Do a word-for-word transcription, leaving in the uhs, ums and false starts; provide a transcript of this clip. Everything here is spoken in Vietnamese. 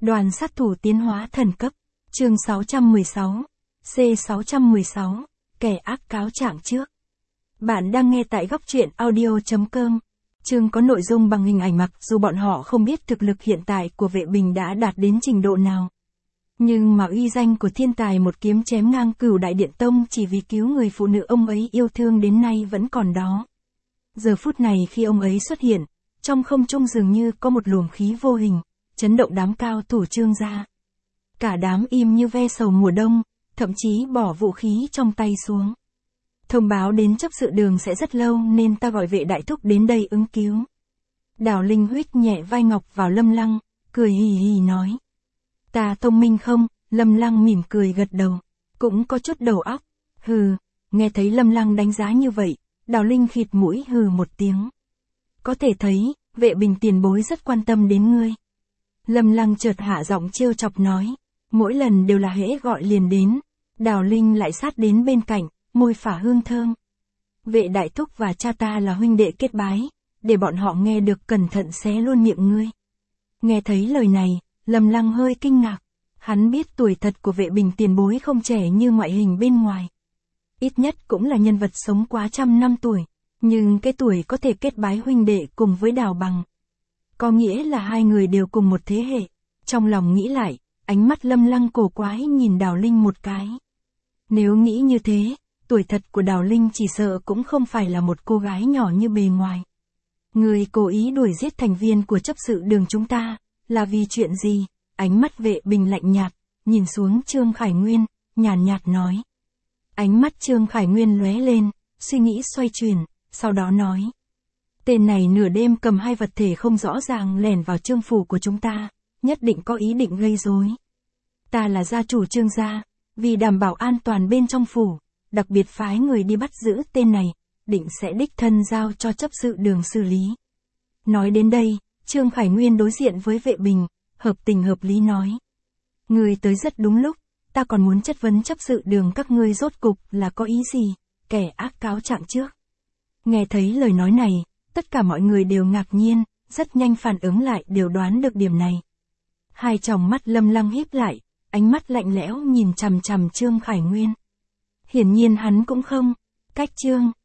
Đoàn sát thủ tiến hóa thần cấp. Chương sáu trăm mười sáu. C sáu trăm mười sáu. Kẻ ác cáo trạng trước. Bạn đang nghe tại góc truyện audio chấm com. Chương có nội dung bằng hình ảnh mặc dù bọn họ không biết thực lực hiện tại của vệ bình đã đạt đến trình độ nào. Nhưng mà uy danh của thiên tài một kiếm chém ngang Cửu Đại Điện Tông chỉ vì cứu người phụ nữ ông ấy yêu thương đến nay vẫn còn đó. Giờ phút này khi ông ấy xuất hiện, trong không trung dường như có một luồng khí vô hình, chấn động đám cao thủ Trương gia. Cả đám im như ve sầu mùa đông, thậm chí bỏ vũ khí trong tay xuống. Thông báo đến chấp sự đường sẽ rất lâu nên ta gọi vệ đại thúc đến đây ứng cứu. Đào Linh huýt nhẹ vai ngọc vào Lâm Lăng, cười hì hì nói. Ta thông minh không? Lâm Lăng mỉm cười gật đầu. Cũng có chút đầu óc. Hừ, nghe thấy Lâm Lăng đánh giá như vậy, Đào Linh khịt mũi hừ một tiếng. Có thể thấy, vệ bình tiền bối rất quan tâm đến ngươi. Lâm Lăng chợt hạ giọng trêu chọc nói. Mỗi lần đều là hễ gọi liền đến. Đào Linh lại sát đến bên cạnh, môi phả hương thơm. Vệ đại thúc và cha ta là huynh đệ kết bái, để bọn họ nghe được cẩn thận xé luôn miệng ngươi. Nghe thấy lời này, Lâm Lăng hơi kinh ngạc. Hắn biết tuổi thật của vệ bình tiền bối không trẻ như ngoại hình bên ngoài. Ít nhất cũng là nhân vật sống quá trăm năm tuổi. Nhưng cái tuổi có thể kết bái huynh đệ cùng với Đào Bằng. Có nghĩa là hai người đều cùng một thế hệ. Trong lòng nghĩ lại, ánh mắt Lâm Lăng cổ quái nhìn Đào Linh một cái. Nếu nghĩ như thế, tuổi thật của Đào Linh chỉ sợ cũng không phải là một cô gái nhỏ như bề ngoài. Người cố ý đuổi giết thành viên của chấp sự đường chúng ta, là vì chuyện gì? Ánh mắt vệ bình lạnh nhạt, nhìn xuống Trương Khải Nguyên, nhàn nhạt nói. Ánh mắt Trương Khải Nguyên lóe lên, suy nghĩ xoay chuyển, sau đó nói. Tên này nửa đêm cầm hai vật thể không rõ ràng lẻn vào Trương phủ của chúng ta, nhất định có ý định gây rối. Ta là gia chủ Trương gia, vì đảm bảo an toàn bên trong phủ, đặc biệt phái người đi bắt giữ tên này, định sẽ đích thân giao cho chấp sự đường xử lý. Nói đến đây, Trương Khải Nguyên đối diện với vệ bình, hợp tình hợp lý nói. Người tới rất đúng lúc, ta còn muốn chất vấn chấp sự đường các ngươi rốt cục là có ý gì, kẻ ác cáo trạng trước. Nghe thấy lời nói này, tất cả mọi người đều ngạc nhiên, rất nhanh phản ứng lại đều đoán được điểm này. Hai tròng mắt Lâm Lăng híp lại, ánh mắt lạnh lẽo nhìn chằm chằm Trương Khải Nguyên. Hiển nhiên hắn cũng không cách Trương